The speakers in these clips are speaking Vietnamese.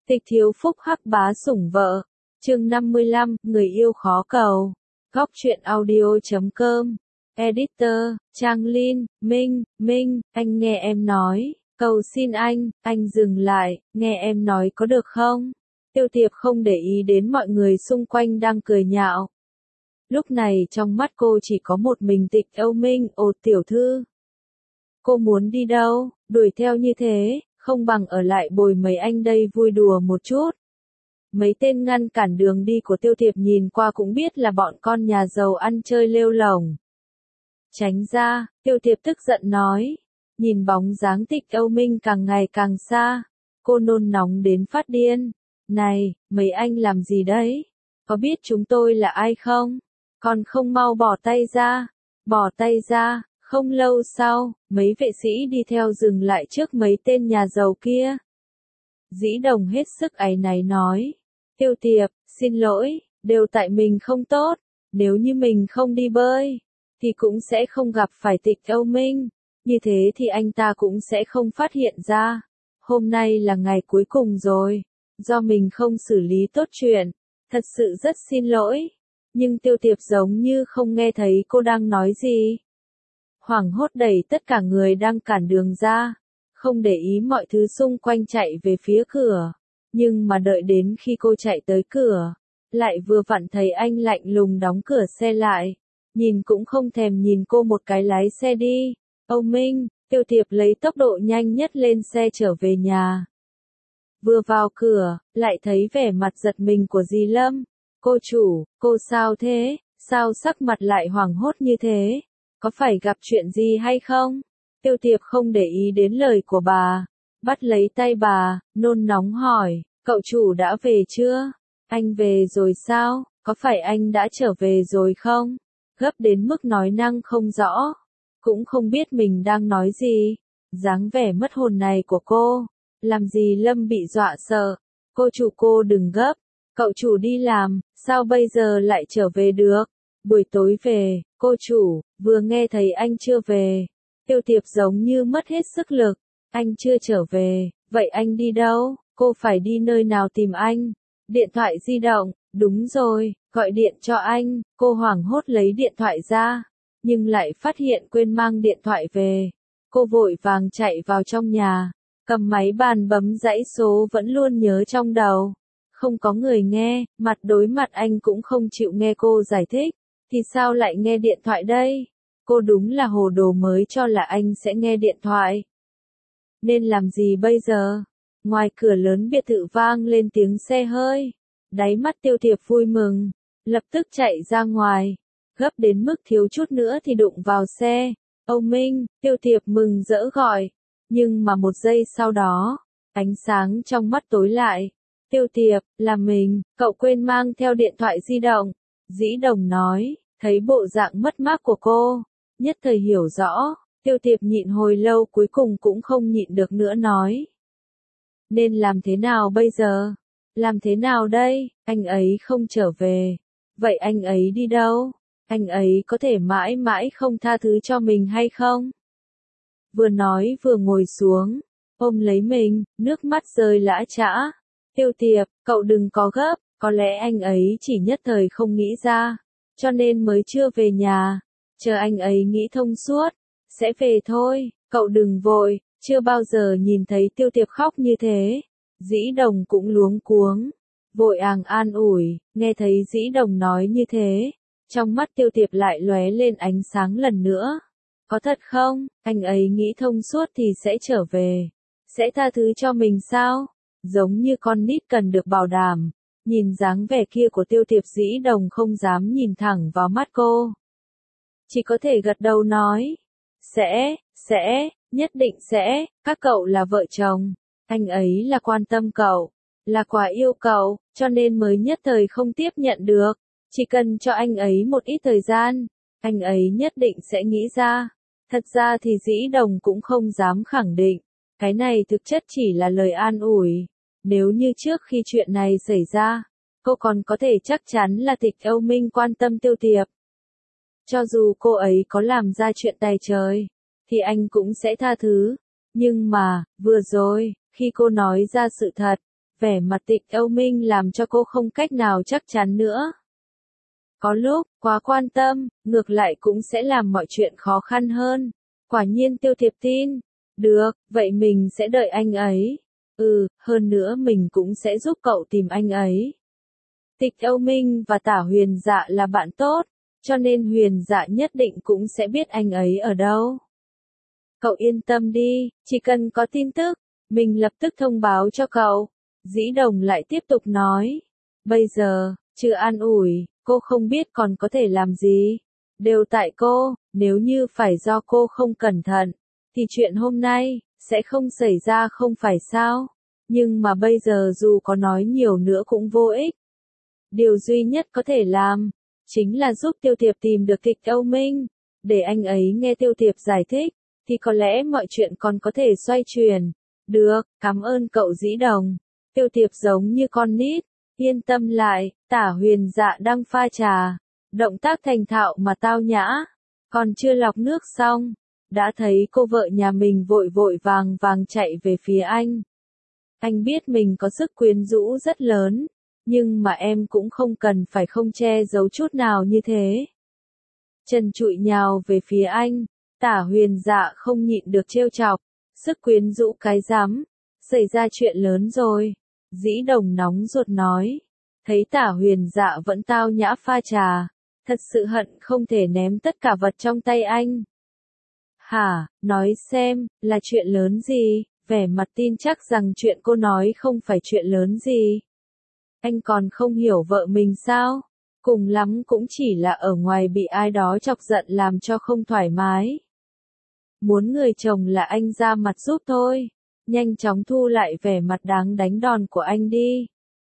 Tịch thiếu phúc hắc bá sủng vợ. Chương 55, người yêu khó cầu. Góc truyện audio.com. Editor, Trang Linh, Minh, anh nghe em nói. Cầu xin anh dừng lại, nghe em nói có được không? Tiêu Tiệp không để ý đến mọi người xung quanh đang cười nhạo. Lúc này trong mắt cô chỉ có một mình Tịch Âu Minh. Ồ tiểu thư, cô muốn đi đâu? Đuổi theo như thế, không bằng ở lại bồi mấy anh đây vui đùa một chút. Mấy tên ngăn cản đường đi của Tiêu Tiệp nhìn qua cũng biết là bọn con nhà giàu ăn chơi lêu lổng. Tránh ra, Tiêu Tiệp tức giận nói. Nhìn bóng dáng Tịch Âu Minh càng ngày càng xa, cô nôn nóng đến phát điên. Này, mấy anh làm gì đấy? Có biết chúng tôi là ai không? Còn không mau bỏ tay ra. Bỏ tay ra. Không lâu sau, mấy vệ sĩ đi theo dừng lại trước mấy tên nhà giàu kia. Dĩ Đồng hết sức áy náy nói. Tiêu Tiệp, xin lỗi, đều tại mình không tốt. Nếu như mình không đi bơi, thì cũng sẽ không gặp phải Tịch Âu Minh. Như thế thì anh ta cũng sẽ không phát hiện ra. Hôm nay là ngày cuối cùng rồi. Do mình không xử lý tốt chuyện. Thật sự rất xin lỗi. Nhưng Tiêu Tiệp giống như không nghe thấy cô đang nói gì. Hoảng hốt đẩy tất cả người đang cản đường ra. Không để ý mọi thứ xung quanh chạy về phía cửa. Nhưng mà đợi đến khi cô chạy tới cửa, lại vừa vặn thấy anh lạnh lùng đóng cửa xe lại. Nhìn cũng không thèm nhìn cô một cái lái xe đi. Âu Minh, Tiêu Tiệp lấy tốc độ nhanh nhất lên xe trở về nhà. Vừa vào cửa, lại thấy vẻ mặt giật mình của dì Lâm. Cô chủ, cô sao thế? Sao sắc mặt lại hoảng hốt như thế? Có phải gặp chuyện gì hay không? Tiêu Tiệp không để ý đến lời của bà. Bắt lấy tay bà, nôn nóng hỏi, cậu chủ đã về chưa? Anh về rồi sao? Có phải anh đã trở về rồi không? Gấp đến mức nói năng không rõ. Cũng không biết mình đang nói gì. Dáng vẻ mất hồn này của cô. Làm gì Lâm bị dọa sợ. Cô chủ cô đừng gấp. Cậu chủ đi làm, sao bây giờ lại trở về được? Buổi tối về, cô chủ, vừa nghe thấy anh chưa về. Tiêu Tiệp giống như mất hết sức lực. Anh chưa trở về, vậy anh đi đâu? Cô phải đi nơi nào tìm anh? Điện thoại di động, đúng rồi, gọi điện cho anh. Cô hoảng hốt lấy điện thoại ra, nhưng lại phát hiện quên mang điện thoại về. Cô vội vàng chạy vào trong nhà, cầm máy bàn bấm dãy số vẫn luôn nhớ trong đầu. Không có người nghe, mặt đối mặt anh cũng không chịu nghe cô giải thích. Thì sao lại nghe điện thoại đây? Cô đúng là hồ đồ mới cho là anh sẽ nghe điện thoại. Nên làm gì bây giờ? Ngoài cửa lớn biệt thự vang lên tiếng xe hơi. Đáy mắt Tiêu Tiệp vui mừng, lập tức chạy ra ngoài. Gấp đến mức thiếu chút nữa thì đụng vào xe. Âu Minh, Tiêu Tiệp mừng rỡ gọi. Nhưng mà một giây sau đó, ánh sáng trong mắt tối lại. Tiêu Tiệp, là mình, cậu quên mang theo điện thoại di động. Dĩ Đồng nói, thấy bộ dạng mất mát của cô, nhất thời hiểu rõ. Tiêu Tiệp nhịn hồi lâu cuối cùng cũng không nhịn được nữa nói. Nên làm thế nào bây giờ? Làm thế nào đây? Anh ấy không trở về. Vậy anh ấy đi đâu? Anh ấy có thể mãi mãi không tha thứ cho mình hay không? Vừa nói vừa ngồi xuống, ôm lấy mình, nước mắt rơi lã chã. Tiêu Tiệp, cậu đừng có gấp, có lẽ anh ấy chỉ nhất thời không nghĩ ra, cho nên mới chưa về nhà. Chờ anh ấy nghĩ thông suốt, sẽ về thôi, cậu đừng vội. Chưa bao giờ nhìn thấy Tiêu Tiệp khóc như thế. Dĩ Đồng cũng luống cuống, vội an ủi. Nghe thấy Dĩ Đồng nói như thế, trong mắt Tiêu Tiệp lại lóe lên ánh sáng lần nữa. Có thật không? Anh ấy nghĩ thông suốt thì sẽ trở về, sẽ tha thứ cho mình sao? Giống như con nít cần được bảo đảm. Nhìn dáng vẻ kia của Tiêu Tiệp, Dĩ Đồng không dám nhìn thẳng vào mắt cô, chỉ có thể gật đầu nói. Sẽ, nhất định sẽ, các cậu là vợ chồng. Anh ấy là quan tâm cậu, là quá yêu cậu, cho nên mới nhất thời không tiếp nhận được. Chỉ cần cho anh ấy một ít thời gian, anh ấy nhất định sẽ nghĩ ra. Thật ra thì Dĩ Đồng cũng không dám khẳng định. Cái này thực chất chỉ là lời an ủi. Nếu như trước khi chuyện này xảy ra, cô còn có thể chắc chắn là Tịch Âu Minh quan tâm Tiêu Tiệp. Cho dù cô ấy có làm ra chuyện tày trời, thì anh cũng sẽ tha thứ. Nhưng mà, vừa rồi, khi cô nói ra sự thật, Vẻ mặt Tịch Âu Minh làm cho cô không cách nào chắc chắn nữa. Có lúc, quá quan tâm, ngược lại cũng sẽ làm mọi chuyện khó khăn hơn. Quả nhiên Tiêu Thiệp tin. Được, vậy mình sẽ đợi anh ấy. Hơn nữa mình cũng sẽ giúp cậu tìm anh ấy. Tịch Âu Minh và Tả Huyền Dạ là bạn tốt, cho nên Huyền Dạ nhất định cũng sẽ biết anh ấy ở đâu. Cậu yên tâm đi, chỉ cần có tin tức, mình lập tức thông báo cho cậu. Dĩ Đồng lại tiếp tục nói. Bây giờ, chưa an ủi, cô không biết còn có thể làm gì. Đều tại cô, nếu như phải do cô không cẩn thận, thì chuyện hôm nay, sẽ không xảy ra không phải sao. Nhưng mà bây giờ dù có nói nhiều nữa cũng vô ích. Điều duy nhất có thể làm, chính là giúp Tiêu Thiệp tìm được Tịch Âu Minh, để anh ấy nghe Tiêu Thiệp giải thích, thì có lẽ mọi chuyện còn có thể xoay chuyển. Được, cảm ơn cậu Dĩ Đồng. Tiêu Thiệp giống như con nít, yên tâm lại, Tả Huyền Dạ đang pha trà, động tác thành thạo mà tao nhã, còn chưa lọc nước xong, đã thấy cô vợ nhà mình vội vội vàng vàng chạy về phía anh. Anh biết mình có sức quyến rũ rất lớn, nhưng mà em cũng không cần phải không che giấu chút nào như thế. Trần trụi nhào về phía anh, Tả Huyền Dạ không nhịn được trêu chọc, sức quyến rũ cái rắm, xảy ra chuyện lớn rồi. Dĩ Đồng nóng ruột nói, thấy Tả Huyền Dạ vẫn tao nhã pha trà, thật sự hận không thể ném tất cả vật trong tay anh. Hả, nói xem, là chuyện lớn gì? Vẻ mặt tin chắc rằng chuyện cô nói không phải chuyện lớn gì. Anh còn không hiểu vợ mình sao? Cùng lắm cũng chỉ là ở ngoài bị ai đó chọc giận làm cho không thoải mái. Muốn người chồng là anh ra mặt giúp thôi. Nhanh chóng thu lại vẻ mặt đáng đánh đòn của anh đi.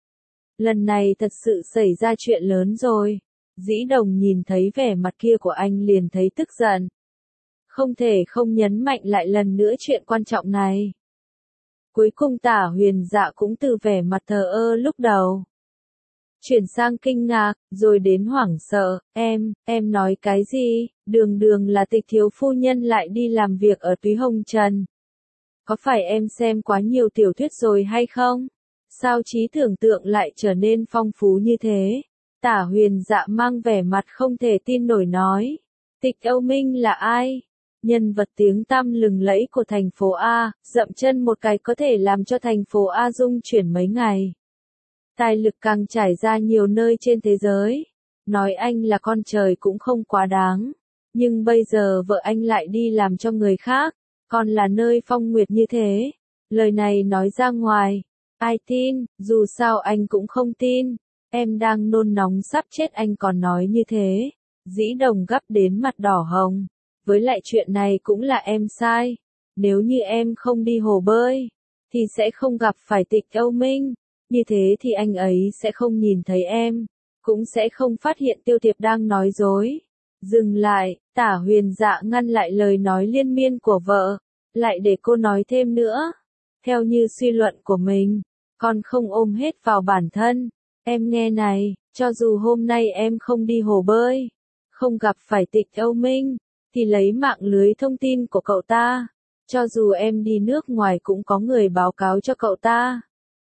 Lần này thật sự xảy ra chuyện lớn rồi. Dĩ Đồng nhìn thấy vẻ mặt kia của anh liền thấy tức giận. Không thể không nhấn mạnh lại lần nữa chuyện quan trọng này. Cuối cùng Tả Huyền Dạ cũng từ vẻ mặt thờ ơ lúc đầu chuyển sang kinh ngạc, rồi đến hoảng sợ. Em nói cái gì? Đường đường là Tịch thiếu phu nhân lại đi làm việc ở Túy Hồng Trần. Có phải em xem quá nhiều tiểu thuyết rồi hay không? Sao trí tưởng tượng lại trở nên phong phú như thế? Tả Huyền Dạ mang vẻ mặt không thể tin nổi nói. Tịch Âu Minh là ai? Nhân vật tiếng tăm lừng lẫy của thành phố A, dậm chân một cái có thể làm cho thành phố A rung chuyển mấy ngày. Tài lực càng trải ra nhiều nơi trên thế giới. Nói anh là con trời cũng không quá đáng. Nhưng bây giờ vợ anh lại đi làm cho người khác, còn là nơi phong nguyệt như thế. Lời này nói ra ngoài, ai tin, dù sao anh cũng không tin. Em đang nôn nóng sắp chết anh còn nói như thế. Dĩ Đồng gấp đến mặt đỏ hồng. Với lại chuyện này cũng là em sai. Nếu như em không đi hồ bơi, thì sẽ không gặp phải Tịch Âu Minh. Như thế thì anh ấy sẽ không nhìn thấy em, cũng sẽ không phát hiện Tiêu Thiệp đang nói dối. Dừng lại, Tả Huyền Dạ ngăn lại lời nói liên miên của vợ, lại để cô nói thêm nữa. Theo như suy luận của mình, con không ôm hết vào bản thân. Em nghe này, cho dù hôm nay em không đi hồ bơi, không gặp phải Tịch Âu Minh, thì lấy mạng lưới thông tin của cậu ta. Cho dù em đi nước ngoài cũng có người báo cáo cho cậu ta.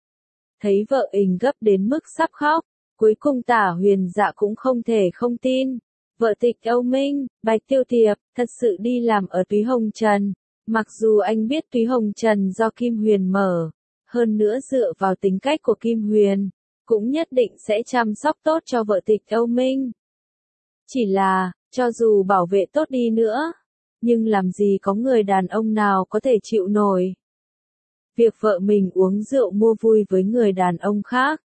Thấy vợ ình gấp đến mức sắp khóc, cuối cùng Tả Huyền Dạ cũng không thể không tin. Vợ Tịch Âu Minh, Bạch Tiêu Thiệp, thật sự đi làm ở Túy Hồng Trần. Mặc dù anh biết Túy Hồng Trần do Kim Huyền mở, hơn nữa dựa vào tính cách của Kim Huyền, cũng nhất định sẽ chăm sóc tốt cho vợ Tịch Âu Minh. Chỉ là, cho dù bảo vệ tốt đi nữa, nhưng làm gì có người đàn ông nào có thể chịu nổi việc vợ mình uống rượu mua vui với người đàn ông khác.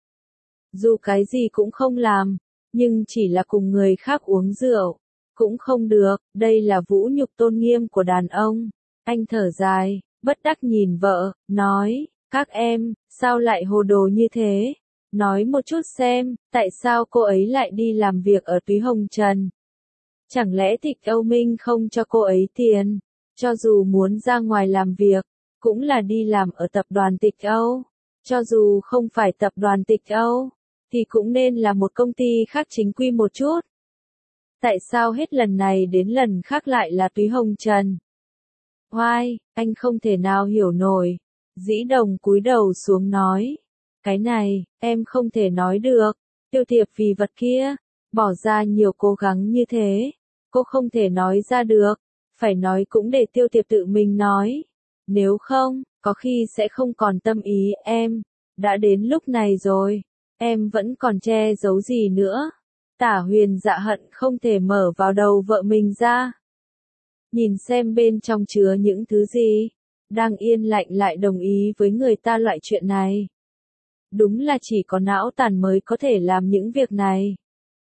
Dù cái gì cũng không làm, nhưng chỉ là cùng người khác uống rượu, cũng không được, đây là vũ nhục tôn nghiêm của đàn ông. Anh thở dài, bất đắc nhìn vợ, nói, các em, sao lại hồ đồ như thế? Nói một chút xem, tại sao cô ấy lại đi làm việc ở Túy Hồng Trần? Chẳng lẽ Tịch Âu Minh không cho cô ấy tiền? Cho dù muốn ra ngoài làm việc, cũng là đi làm ở tập đoàn Tịch Âu. Cho dù không phải tập đoàn Tịch Âu, thì cũng nên là một công ty khác chính quy một chút. Tại sao hết lần này đến lần khác lại là Túy Hồng Trần? Oai, anh không thể nào hiểu nổi. Dĩ Đồng cúi đầu xuống nói. Cái này, em không thể nói được. Tiêu Tiệp vì vật kia, bỏ ra nhiều cố gắng như thế. Cô không thể nói ra được. Phải nói cũng để Tiêu Tiệp tự mình nói. Nếu không, có khi sẽ không còn tâm ý em. Đã đến lúc này rồi. Em vẫn còn che giấu gì nữa. Tả Huyền Dạ hận không thể mở vào đầu vợ mình ra. Nhìn xem bên trong chứa những thứ gì. Đang yên lặng lại đồng ý với người ta loại chuyện này. Đúng là chỉ có não tàn mới có thể làm những việc này.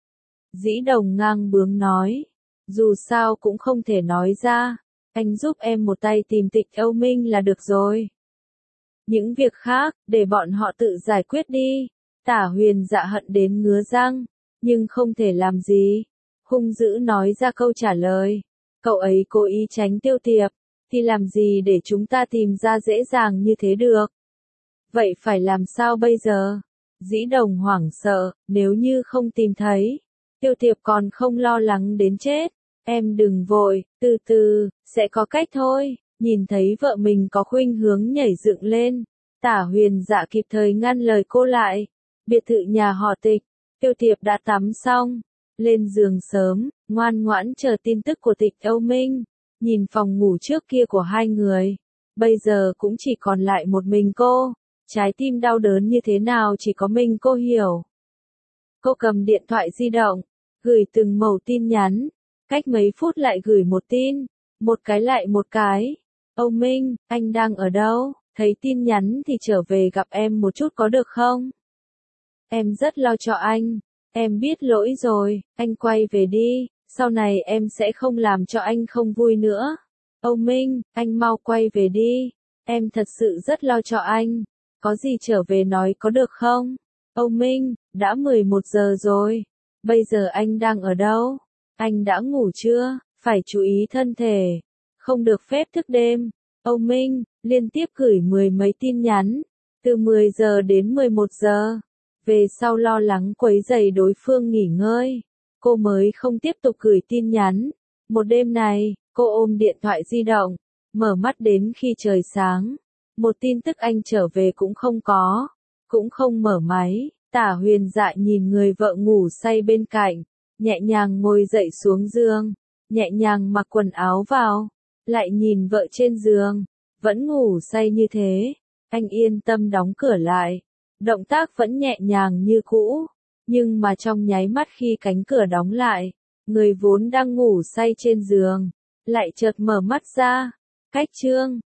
Dĩ Đồng ngang bướng nói. Dù sao cũng không thể nói ra. Anh giúp em một tay tìm Tịch Âu Minh là được rồi. Những việc khác, để bọn họ tự giải quyết đi. Tả Huyền Dạ hận đến ngứa răng, nhưng không thể làm gì. Hung dữ nói ra câu trả lời. Cậu ấy cố ý tránh Tiêu Tiệp, thì làm gì để chúng ta tìm ra dễ dàng như thế được. Vậy phải làm sao bây giờ? Dĩ Đồng hoảng sợ, nếu như không tìm thấy, Tiêu Tiệp còn không lo lắng đến chết. Em đừng vội, từ từ, sẽ có cách thôi. Nhìn thấy vợ mình có khuynh hướng nhảy dựng lên, Tả Huyền Dạ kịp thời ngăn lời cô lại. Biệt thự nhà họ Tịch, Tiêu Tiệp đã tắm xong, lên giường sớm, ngoan ngoãn chờ tin tức của Tịch Âu Minh. Nhìn phòng ngủ trước kia của hai người, bây giờ cũng chỉ còn lại một mình cô. Trái tim đau đớn như thế nào chỉ có mình cô hiểu. Cô cầm điện thoại di động, gửi từng mẩu tin nhắn, cách mấy phút lại gửi một tin, một cái lại một cái. Âu Minh, anh đang ở đâu? Thấy tin nhắn thì trở về gặp em một chút có được không? Em rất lo cho anh. Em biết lỗi rồi, anh quay về đi, sau này em sẽ không làm cho anh không vui nữa. Âu Minh, anh mau quay về đi. Em thật sự rất lo cho anh. Có gì trở về nói có được không? Âu Minh, đã 11 giờ rồi. Bây giờ anh đang ở đâu? Anh đã ngủ chưa? Phải chú ý thân thể. Không được phép thức đêm. Âu Minh, liên tiếp gửi 10 mấy tin nhắn. Từ 10 giờ đến 11 giờ. Về sau lo lắng quấy rầy đối phương nghỉ ngơi. Cô mới không tiếp tục gửi tin nhắn. Một đêm này, cô ôm điện thoại di động. Mở mắt đến khi trời sáng. Một tin tức anh trở về cũng không có. Cũng không mở máy. Tả Huyền Dạ nhìn người vợ ngủ say bên cạnh. Nhẹ nhàng ngồi dậy xuống giường. Nhẹ nhàng mặc quần áo vào. Lại nhìn vợ trên giường. Vẫn ngủ say như thế. Anh yên tâm đóng cửa lại. Động tác vẫn nhẹ nhàng như cũ. Nhưng mà trong nháy mắt khi cánh cửa đóng lại. Người vốn đang ngủ say trên giường. Lại chợt mở mắt ra. Cách chương